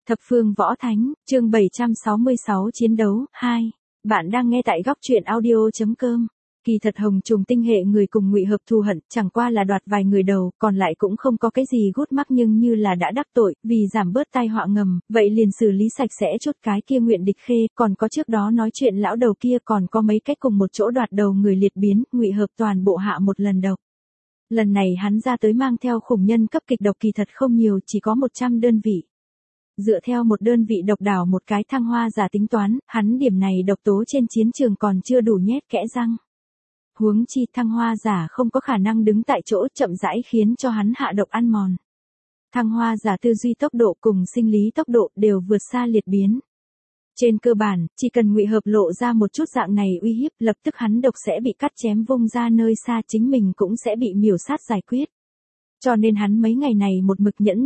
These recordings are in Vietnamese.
Thập phương võ thánh, chương 766 chiến đấu, 2. Bạn đang nghe tại góc truyện audio.com. Kỳ thật Hồng Trùng tinh hệ người cùng Ngụy Hợp thù hận, chẳng qua là đoạt vài người đầu, còn lại cũng không có cái gì gút mắc, nhưng như là đã đắc tội, vì giảm bớt tai họa ngầm, vậy liền xử lý sạch sẽ chút cái kia Nguyện Địch Khê, còn có trước đó nói chuyện lão đầu kia, còn có mấy cách cùng một chỗ đoạt đầu người liệt biến, Ngụy Hợp toàn bộ hạ một lần độc. Lần này hắn ra tới mang theo khủng nhân cấp kịch độc kỳ thật không nhiều, chỉ có 100 đơn vị. Dựa theo một đơn vị độc đảo một cái thăng hoa giả tính toán, hắn điểm này độc tố trên chiến trường còn chưa đủ nhét kẽ răng. Huống chi thăng hoa giả không có khả năng đứng tại chỗ chậm rãi khiến cho hắn hạ độc ăn mòn. Thăng hoa giả tư duy tốc độ cùng sinh lý tốc độ đều vượt xa liệt biến. Trên cơ bản, chỉ cần Ngụy Hợp lộ ra một chút dạng này uy hiếp, lập tức hắn độc sẽ bị cắt chém vung ra nơi xa, chính mình cũng sẽ bị miểu sát giải quyết. Cho nên hắn mấy ngày này một mực nhẫn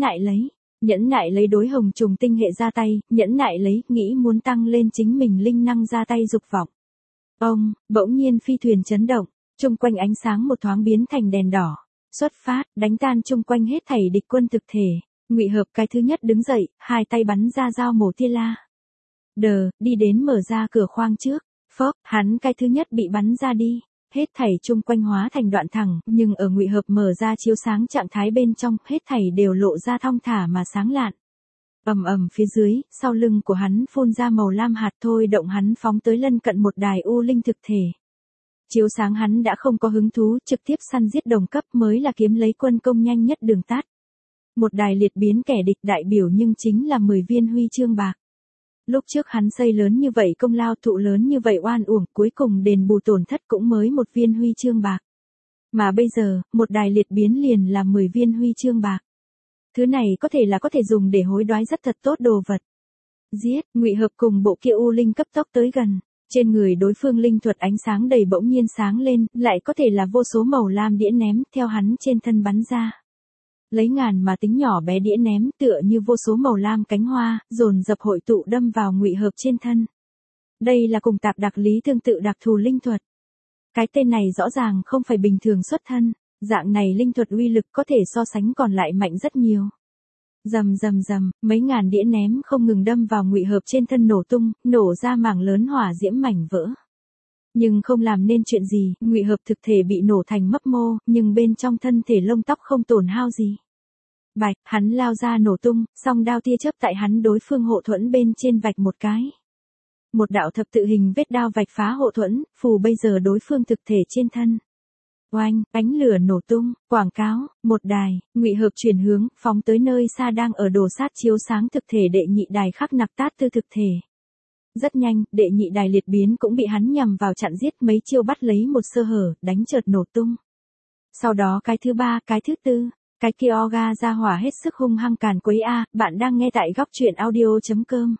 nại lấy đối Hồng Trùng tinh hệ ra tay, nhẫn nại lấy, nghĩ muốn tăng lên chính mình linh năng ra tay dục vọng. Bỗng nhiên phi thuyền chấn động, chung quanh ánh sáng một thoáng biến thành đèn đỏ, xuất phát, đánh tan chung quanh hết thảy địch quân thực thể. Ngụy Hợp cái thứ nhất đứng dậy, hai tay bắn ra dao mổ tia la. Đi đến mở ra cửa khoang trước, hắn cái thứ nhất bị bắn ra đi. Hết thảy chung quanh hóa thành đoạn thẳng, nhưng ở Ngụy Hợp mở ra chiếu sáng trạng thái bên trong, hết thảy đều lộ ra thong thả mà sáng lạn. Phía dưới, sau lưng của hắn phun ra màu lam hạt, thôi động hắn phóng tới lân cận một đài u linh thực thể. Chiếu sáng hắn đã không có hứng thú, trực tiếp săn giết đồng cấp mới là kiếm lấy quân công nhanh nhất đường tắt. Một đài liệt biến kẻ địch đại biểu nhưng chính là 10 viên huy chương bạc. Lúc trước hắn xây lớn như vậy công lao, thụ lớn như vậy oan uổng, cuối cùng đền bù tổn thất cũng mới 1 viên huy chương bạc. Mà bây giờ, một đài liệt biến liền là 10 viên huy chương bạc. Thứ này có thể dùng để hối đoái rất thật tốt đồ vật. Giết, Ngụy Hợp cùng bộ kia u linh cấp tốc tới gần. Trên người đối phương linh thuật ánh sáng đầy bỗng nhiên sáng lên, lại có thể là vô số màu lam đĩa ném theo hắn trên thân bắn ra. Lấy ngàn mà tính nhỏ bé đĩa ném tựa như vô số màu lam cánh hoa, dồn dập hội tụ đâm vào Ngụy Hợp trên thân. Đây là cùng tạp đặc lý tương tự đặc thù linh thuật. Cái tên này rõ ràng không phải bình thường xuất thân, dạng này linh thuật uy lực có thể so sánh còn lại mạnh rất nhiều. Rầm, mấy ngàn đĩa ném không ngừng đâm vào Ngụy Hợp trên thân nổ tung, nổ ra mảng lớn hỏa diễm mảnh vỡ. Nhưng không làm nên chuyện gì, Ngụy Hợp thực thể bị nổ thành mấp mô, nhưng bên trong thân thể lông tóc không tổn hao gì. Bạch, hắn lao ra nổ tung, song đao tia chớp tại hắn đối phương hộ thuẫn bên trên vạch một cái. Một đạo thập tự hình vết đao vạch phá hộ thuẫn, phù bây giờ đối phương thực thể trên thân. Oanh, ánh lửa nổ tung, quảng cáo, một đài, Ngụy Hợp chuyển hướng, phóng tới nơi xa đang ở đổ sát chiếu sáng thực thể đệ nhị đài khắc nặc tát tư thực thể. Rất nhanh, đệ nhị đài liệt biến cũng bị hắn nhằm vào chặn giết, mấy chiêu bắt lấy một sơ hở, đánh chợt nổ tung. Sau đó cái thứ ba, cái thứ tư, cái kia Oga ra hỏa hết sức hung hăng càn quấy bạn đang nghe tại góc truyện audio.com.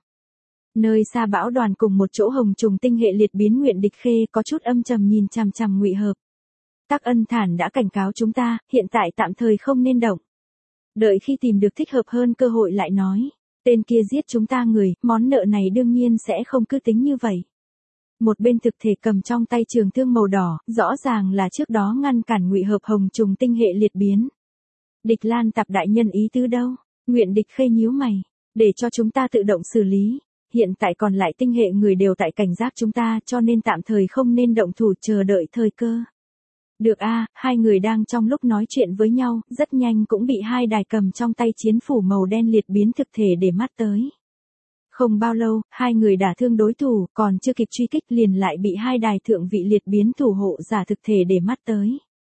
Nơi xa bão đoàn cùng một chỗ Hồng Trùng tinh hệ liệt biến Nguyện Địch Khê có chút âm trầm nhìn chằm chằm Ngụy Hợp. Tắc Ân Thản đã cảnh cáo chúng ta, hiện tại tạm thời không nên động. Đợi khi tìm được thích hợp hơn cơ hội lại nói. Tên kia giết chúng ta người, món nợ này đương nhiên sẽ không cứ tính như vậy. Một bên thực thể cầm trong tay trường thương màu đỏ, rõ ràng là trước đó ngăn cản Ngụy Hợp Hồng Trùng tinh hệ liệt biến. Địch Lan Tạp đại nhân ý tứ đâu? Nguyện Địch Khê nhíu mày, để cho chúng ta tự động xử lý. Hiện tại còn lại tinh hệ người đều tại cảnh giác chúng ta, cho nên tạm thời không nên động thủ, chờ đợi thời cơ. Được hai người đang trong lúc nói chuyện với nhau, rất nhanh cũng bị hai đài cầm trong tay chiến phủ màu đen liệt biến thực thể để mắt tới. Không bao lâu, hai người đả thương đối thủ, còn chưa kịp truy kích liền lại bị hai đài thượng vị liệt biến thủ hộ giả thực thể để mắt tới.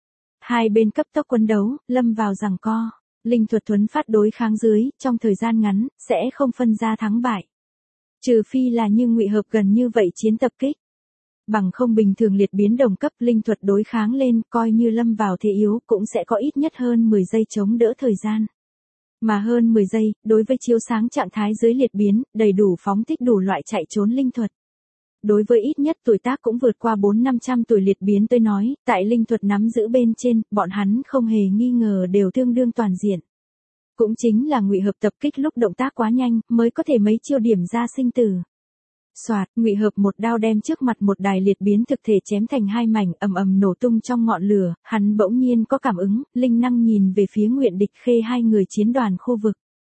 Hai bên cấp tốc quân đấu, lâm vào giằng co, linh thuật thuấn phát đối kháng dưới, trong thời gian ngắn, sẽ không phân ra thắng bại. Trừ phi là như Ngụy Hợp gần như vậy chiến tập kích. Bằng không bình thường liệt biến đồng cấp linh thuật đối kháng lên, coi như lâm vào thế yếu, cũng sẽ có ít nhất hơn 10 giây chống đỡ thời gian. Mà hơn 10 giây, đối với chiếu sáng trạng thái dưới liệt biến, đầy đủ phóng thích đủ loại chạy trốn linh thuật. Đối với ít nhất tuổi tác cũng vượt qua 400-500 tuổi liệt biến tới nói, tại linh thuật nắm giữ bên trên, bọn hắn không hề nghi ngờ đều tương đương toàn diện. Cũng chính là Ngụy Hợp tập kích lúc động tác quá nhanh, mới có thể mấy chiêu điểm ra sinh tử. Soạt, Ngụy Hợp một đao đem trước mặt một đài liệt biến thực thể chém thành hai mảnh, ầm nổ tung trong ngọn lửa, hắn bỗng nhiên có cảm ứng, linh năng nhìn về phía Nguyện Địch Khê hai người chiến đoàn khu vực.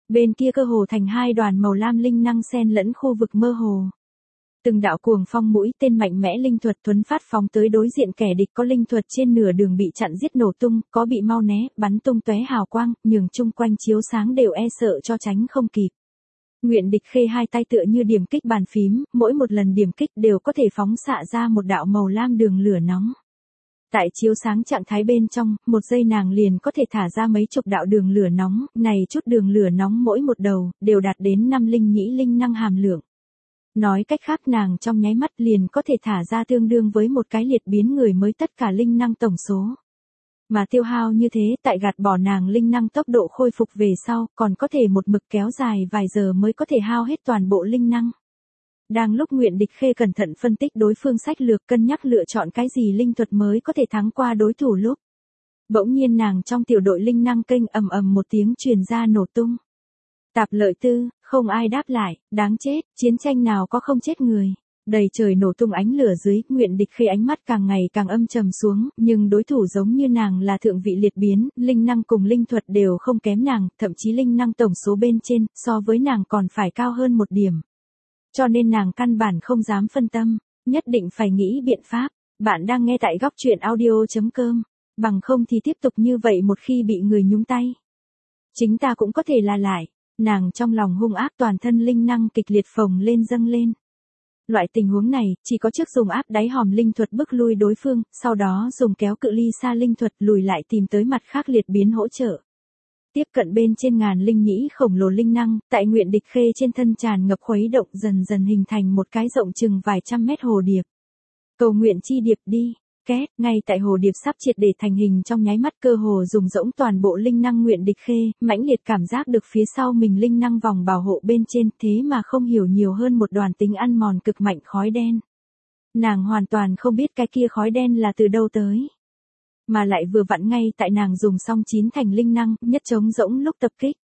Bên kia cơ hồ thành hai đoàn màu lam linh năng xen lẫn khu vực mơ hồ. Từng đạo cuồng phong mũi tên mạnh mẽ linh thuật thuấn phát phóng tới đối diện kẻ địch, có linh thuật trên nửa đường bị chặn giết nổ tung, có bị mau né, bắn tung tóe hào quang, nhường chung quanh chiếu sáng đều e sợ cho tránh không kịp. Nguyện Địch Khê hai tay tựa như điểm kích bàn phím, mỗi một lần điểm kích đều có thể phóng xạ ra một đạo màu lam đường lửa nóng. Tại chiếu sáng trạng thái bên trong, một giây nàng liền có thể thả ra mấy chục đạo đường lửa nóng, này chút đường lửa nóng mỗi một đầu, đều đạt đến 5 linh nhĩ linh năng hàm lượng. Nói cách khác nàng trong nháy mắt liền có thể thả ra tương đương với một cái liệt biến người mới tất cả linh năng tổng số. Mà tiêu hao như thế tại gạt bỏ nàng linh năng tốc độ khôi phục về sau, còn có thể một mực kéo dài vài giờ mới có thể hao hết toàn bộ linh năng. Đang lúc Nguyện Địch Khê cẩn thận phân tích đối phương sách lược, cân nhắc lựa chọn cái gì linh thuật mới có thể thắng qua đối thủ lúc. Bỗng nhiên nàng trong tiểu đội linh năng kênh ầm ầm một tiếng truyền ra nổ tung. Tạp lợi tư, không ai đáp lại, đáng chết, chiến tranh nào có không chết người. Đầy trời nổ tung ánh lửa dưới, Nguyện Địch Khê ánh mắt càng ngày càng âm trầm xuống, nhưng đối thủ giống như nàng là thượng vị liệt biến, linh năng cùng linh thuật đều không kém nàng, thậm chí linh năng tổng số bên trên, so với nàng còn phải cao hơn một điểm. Cho nên nàng căn bản không dám phân tâm, nhất định phải nghĩ biện pháp. Bạn đang nghe tại góc truyện audio.com, bằng không thì tiếp tục như vậy một khi bị người nhúng tay. Chính ta cũng có thể là lại, nàng trong lòng hung ác, toàn thân linh năng kịch liệt phồng lên dâng lên. Loại tình huống này, chỉ có trước dùng áp đáy hòm linh thuật bức lui đối phương, sau đó dùng kéo cự ly xa linh thuật lùi lại tìm tới mặt khác liệt biến hỗ trợ. Tiếp cận bên trên ngàn linh nhĩ khổng lồ linh năng, tại Nguyện Địch Khê trên thân tràn ngập khuấy động, dần dần hình thành một cái rộng chừng vài trăm mét hồ điệp. Cầu nguyện chi điệp đi, két, ngay tại hồ điệp sắp triệt để thành hình trong nháy mắt, cơ hồ dùng rỗng toàn bộ linh năng Nguyện Địch Khê, mãnh liệt cảm giác được phía sau mình linh năng vòng bảo hộ bên trên, thế mà không hiểu nhiều hơn một đoàn tính ăn mòn cực mạnh khói đen. Nàng hoàn toàn không biết cái kia khói đen là từ đâu tới. Mà lại vừa vặn ngay tại nàng dùng xong 9 thành linh năng, nhất trống rỗng lúc tập kích.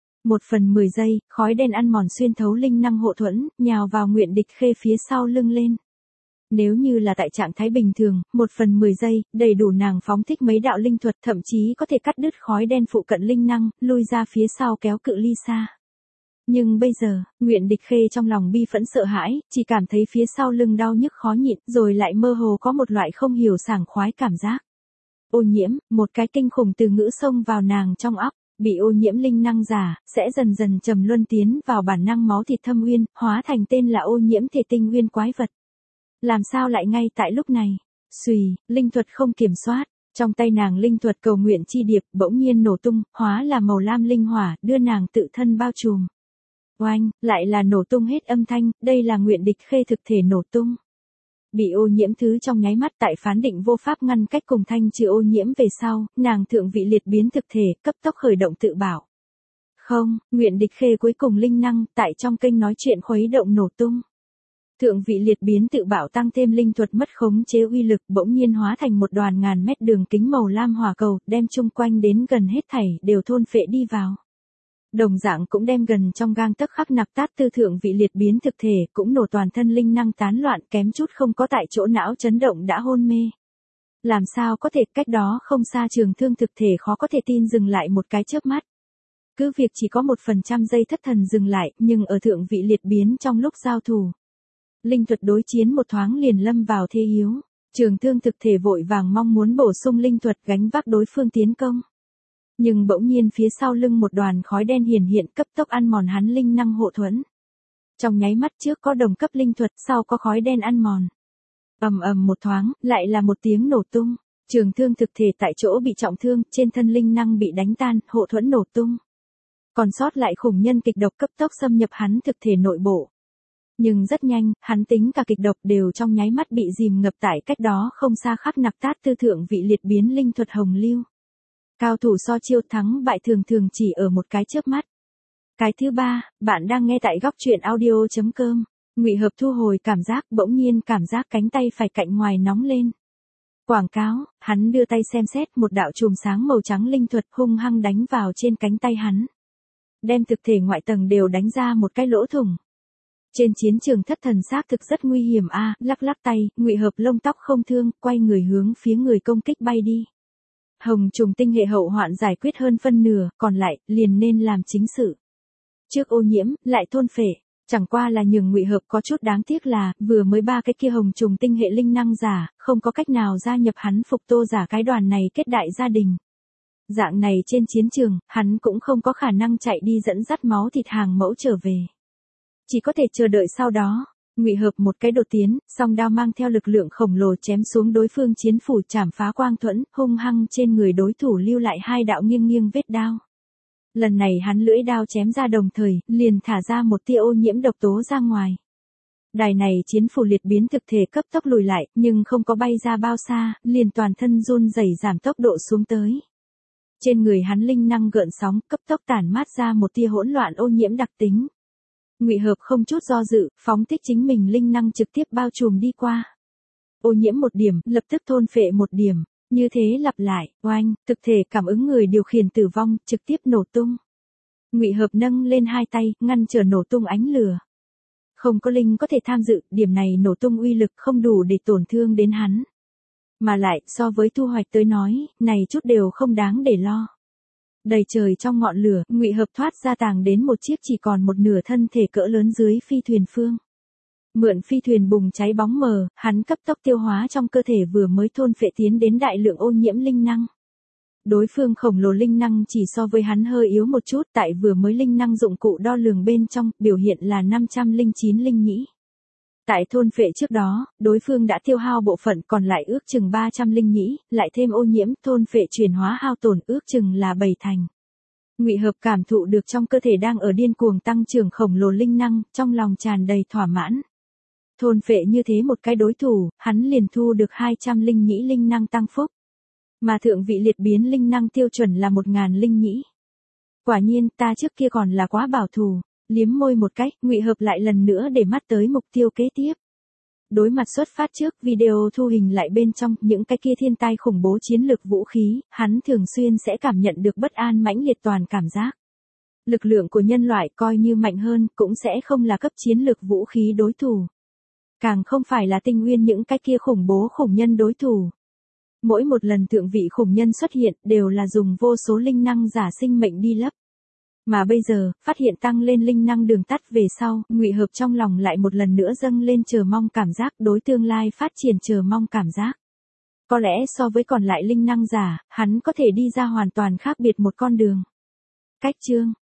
1/10 giây, khói đen ăn mòn xuyên thấu linh năng hộ thuẫn, nhào vào Nguyện Địch Khê phía sau lưng lên. Nếu như là tại trạng thái bình thường, 1/10 giây, đầy đủ nàng phóng thích mấy đạo linh thuật, thậm chí có thể cắt đứt khói đen phụ cận linh năng, lui ra phía sau kéo cự ly xa. Nhưng bây giờ, Nguyện Địch Khê trong lòng bi phẫn sợ hãi, chỉ cảm thấy phía sau lưng đau nhức khó nhịn, rồi lại mơ hồ có một loại không hiểu sảng khoái cảm giác. Ô nhiễm, một cái kinh khủng từ ngữ xông vào nàng trong óc, bị ô nhiễm linh năng giả, sẽ dần dần trầm luân tiến vào bản năng máu thịt thâm uyên, hóa thành tên là ô nhiễm thể tinh uyên quái vật. Làm sao lại ngay tại lúc này? Xùy, linh thuật không kiểm soát, trong tay nàng linh thuật cầu nguyện chi điệp bỗng nhiên nổ tung, hóa là màu lam linh hỏa, đưa nàng tự thân bao trùm. Oanh, lại là nổ tung hết âm thanh, đây là Nguyện Địch Khê thực thể nổ tung. Bị ô nhiễm thứ trong nháy mắt tại phán định vô pháp ngăn cách cùng thanh trừ ô nhiễm về sau, nàng thượng vị liệt biến thực thể, cấp tốc khởi động tự bảo. Không, Nguyện Địch Khê cuối cùng linh năng, tại trong kênh nói chuyện khuấy động nổ tung. Thượng vị liệt biến tự bảo tăng thêm linh thuật mất khống chế uy lực, bỗng nhiên hóa thành một đoàn ngàn mét đường kính màu lam hỏa cầu, đem chung quanh đến gần hết thảy đều thôn phệ đi vào. Đồng dạng cũng đem gần trong gang tấc khắc nạp tát tư thượng vị liệt biến thực thể, cũng nổ toàn thân linh năng tán loạn, kém chút không có tại chỗ não chấn động đã hôn mê. Làm sao có thể, cách đó không xa trường thương thực thể khó có thể tin dừng lại một cái chớp mắt. Cứ việc chỉ có 1% giây thất thần dừng lại, nhưng ở thượng vị liệt biến trong lúc giao thủ. Linh thuật đối chiến một thoáng liền lâm vào thế yếu. Trường thương thực thể vội vàng mong muốn bổ sung linh thuật gánh vác đối phương tiến công. Nhưng bỗng nhiên phía sau lưng một đoàn khói đen hiển hiện, cấp tốc ăn mòn hắn linh năng hộ thuẫn. Trong nháy mắt trước có đồng cấp linh thuật, sau có khói đen ăn mòn. Ầm ầm một thoáng, lại là một tiếng nổ tung. Trường thương thực thể tại chỗ bị trọng thương, trên thân linh năng bị đánh tan, hộ thuẫn nổ tung. Còn sót lại khủng nhân kịch độc cấp tốc xâm nhập hắn thực thể nội bộ. Nhưng rất nhanh, hắn tính cả kịch độc đều trong nháy mắt bị dìm ngập tại cách đó không xa khắc nặc tát tư thượng vị liệt biến linh thuật hồng lưu. Cao thủ so chiêu thắng bại thường thường chỉ ở một cái chớp mắt. Cái thứ ba, bạn đang nghe tại góc truyện audio.com. Ngụy Hợp thu hồi cảm giác, bỗng nhiên cảm giác cánh tay phải cạnh ngoài nóng lên. Quảng cáo, hắn đưa tay xem xét, một đạo chùm sáng màu trắng linh thuật hung hăng đánh vào trên cánh tay hắn. Đem thực thể ngoại tầng đều đánh ra một cái lỗ thủng. Trên chiến trường thất thần xác thực rất nguy hiểm lắc lắc tay, Ngụy Hợp lông tóc không thương, quay người hướng phía người công kích bay đi. Hồng trùng tinh hệ hậu hoạn giải quyết hơn phân nửa, còn lại, liền nên làm chính sự. Trước ô nhiễm, lại thôn phệ. Chẳng qua là nhường Ngụy Hợp có chút đáng tiếc là, vừa mới 3 cái kia hồng trùng tinh hệ linh năng giả, không có cách nào gia nhập hắn Phục Tô giả cái đoàn này kết đại gia đình. Dạng này trên chiến trường, hắn cũng không có khả năng chạy đi dẫn dắt máu thịt hàng mẫu trở về. Chỉ có thể chờ đợi sau đó. Ngụy Hợp một cái đột tiến, song đao mang theo lực lượng khổng lồ chém xuống đối phương chiến phủ chảm phá quang thuẫn, hung hăng trên người đối thủ lưu lại 2 đạo nghiêng nghiêng vết đao. Lần này hắn lưỡi đao chém ra đồng thời, liền thả ra một tia ô nhiễm độc tố ra ngoài. Đài này chiến phủ liệt biến thực thể cấp tốc lùi lại, nhưng không có bay ra bao xa, liền toàn thân run rẩy giảm tốc độ xuống tới. Trên người hắn linh năng gợn sóng, cấp tốc tản mát ra một tia hỗn loạn ô nhiễm đặc tính. Ngụy Hợp không chút do dự, phóng thích chính mình linh năng trực tiếp bao trùm đi qua. Ô nhiễm một điểm, lập tức thôn phệ một điểm, như thế lặp lại, oanh, thực thể cảm ứng người điều khiển tử vong, trực tiếp nổ tung. Ngụy Hợp nâng lên 2 tay, ngăn trở nổ tung ánh lửa. Không có linh có thể tham dự, điểm này nổ tung uy lực không đủ để tổn thương đến hắn. Mà lại, so với thu hoạch tới nói, này chút đều không đáng để lo. Đầy trời trong ngọn lửa, Ngụy Hợp thoát ra tàng đến một chiếc chỉ còn một nửa thân thể cỡ lớn dưới phi thuyền phương. Mượn phi thuyền bùng cháy bóng mờ, hắn cấp tốc tiêu hóa trong cơ thể vừa mới thôn phệ tiến đến đại lượng ô nhiễm linh năng. Đối phương khổng lồ linh năng chỉ so với hắn hơi yếu một chút, tại vừa mới linh năng dụng cụ đo lường bên trong, biểu hiện là 509 linh nhĩ. Tại thôn phệ trước đó, đối phương đã tiêu hao bộ phận còn lại ước chừng 300 linh nhĩ, lại thêm ô nhiễm, thôn phệ chuyển hóa hao tổn ước chừng là 7 thành. Ngụy Hợp cảm thụ được trong cơ thể đang ở điên cuồng tăng trưởng khổng lồ linh năng, trong lòng tràn đầy thỏa mãn. Thôn phệ như thế một cái đối thủ, hắn liền thu được 200 linh nhĩ linh năng tăng phúc. Mà thượng vị liệt biến linh năng tiêu chuẩn là 1000 linh nhĩ. Quả nhiên, ta trước kia còn là quá bảo thủ. Liếm môi một cách, Ngụy Hợp lại lần nữa để mắt tới mục tiêu kế tiếp. Đối mặt xuất phát trước, video thu hình lại bên trong, những cái kia thiên tai khủng bố chiến lược vũ khí, hắn thường xuyên sẽ cảm nhận được bất an mãnh liệt toàn cảm giác. Lực lượng của nhân loại coi như mạnh hơn, cũng sẽ không là cấp chiến lược vũ khí đối thủ. Càng không phải là tinh nguyên những cái kia khủng bố khủng nhân đối thủ. Mỗi một lần thượng vị khủng nhân xuất hiện, đều là dùng vô số linh năng giả sinh mệnh đi lấp. Mà bây giờ, phát hiện tăng lên linh năng đường tắt về sau, Ngụy Hợp trong lòng lại một lần nữa dâng lên chờ mong cảm giác, đối tương lai phát triển chờ mong cảm giác. Có lẽ so với còn lại linh năng giả, hắn có thể đi ra hoàn toàn khác biệt một con đường. Cách chương